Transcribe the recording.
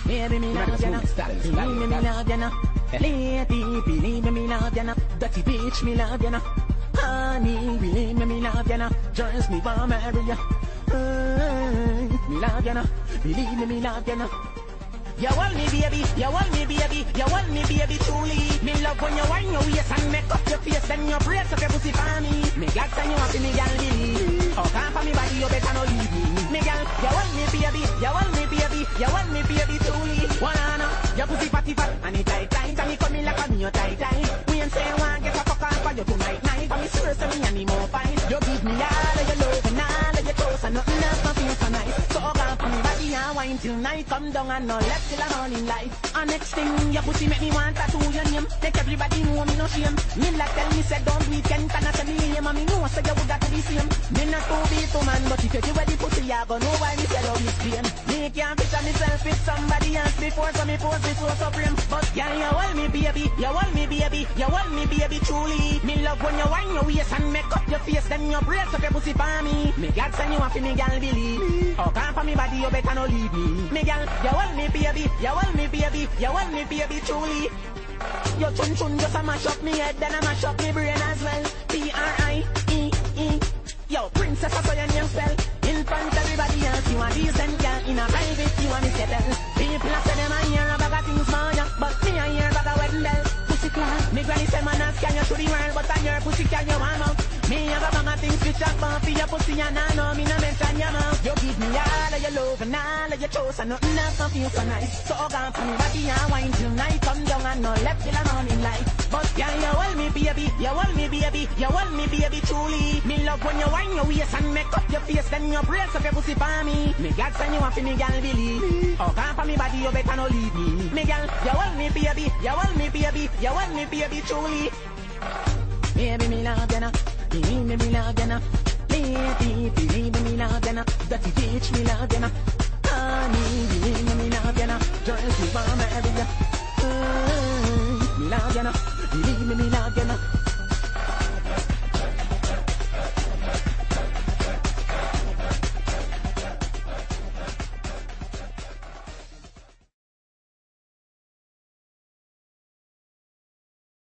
Baby, me love you now. Believe me love you now. Lady, believe me love you now. Dirty bitch, me love you now. Honey, believe me love you now. Just me want marry you. Me love you now. Believe me love you now. You want me baby, you want me baby, you want me baby truly. Me love when you wind your waist and make up your face, then you brace up your pussy for me. Me glad say you want me gal believe. Oh, come for me body, you better not leave me. Me gal, you want me baby, you want me baby, you want me baby truly. Wanna know, your pussy fatty fat and it tight tight, and it coming like a me you tight tight. We ain't say one get a fuck on for you tonight night, but me sure say me any more fight. You give me all of your love and all of your toes and nothing else not feel so nice. So come for me body and wine till night come down and no left till the morning light. And next thing, your pussy make me want tattoo your name. Take everybody know me no shame. Me like tell me say don't do it, can't say me name. And me know say you would got to be same. Me not too beat to man, but if you wear the pussy, I go know why me say love is plain. Me can't picture myself with somebody else before, so me pose it so supreme. But yeah, you want me baby, you want me baby, you want me baby truly. Me love when you wind your waist and make up your face, then you brace up your pussy for me. Me God say you want me gal believe. Oh, come for me body, you better not leave me. Me gal, you want me baby, you want me baby, you want me baby truly. Your chun chun just a mash up me head, then I mash up me brain as well. P-R-I-E-E. Yo, princess, I saw your name spell. In front of everybody else, you a decent girl. In a private, you a me settle. People a say them a hear about a things for ya, but me a hear about a wedding bell. Pussy class, me granny say man ask can you show the world, but on your pussy can you warm out. Me have a bang of things switch up on for your pussy and I know me no mention your mouth. You give me all of your love and all of your toes and nothing else don't feel so nice. So gone for me body and wine till night come down and no left till the morning light. But yeah, you want me baby, you want me baby, you want me baby truly. Me love when you wind your waist and make up your face, then you brace up your pussy for me. Me God say you want for me gal believe. Oh, come for me body, you better not leave me. Me gal, you want me baby, you want me baby, you want me baby truly. Baby, me love you now. Believe me love you now. Lady, believe me love you now. Dirty bitch, me love you now. Honey, believe me love you now. Girls, we want marry you. Me love you now. Believe me love you now.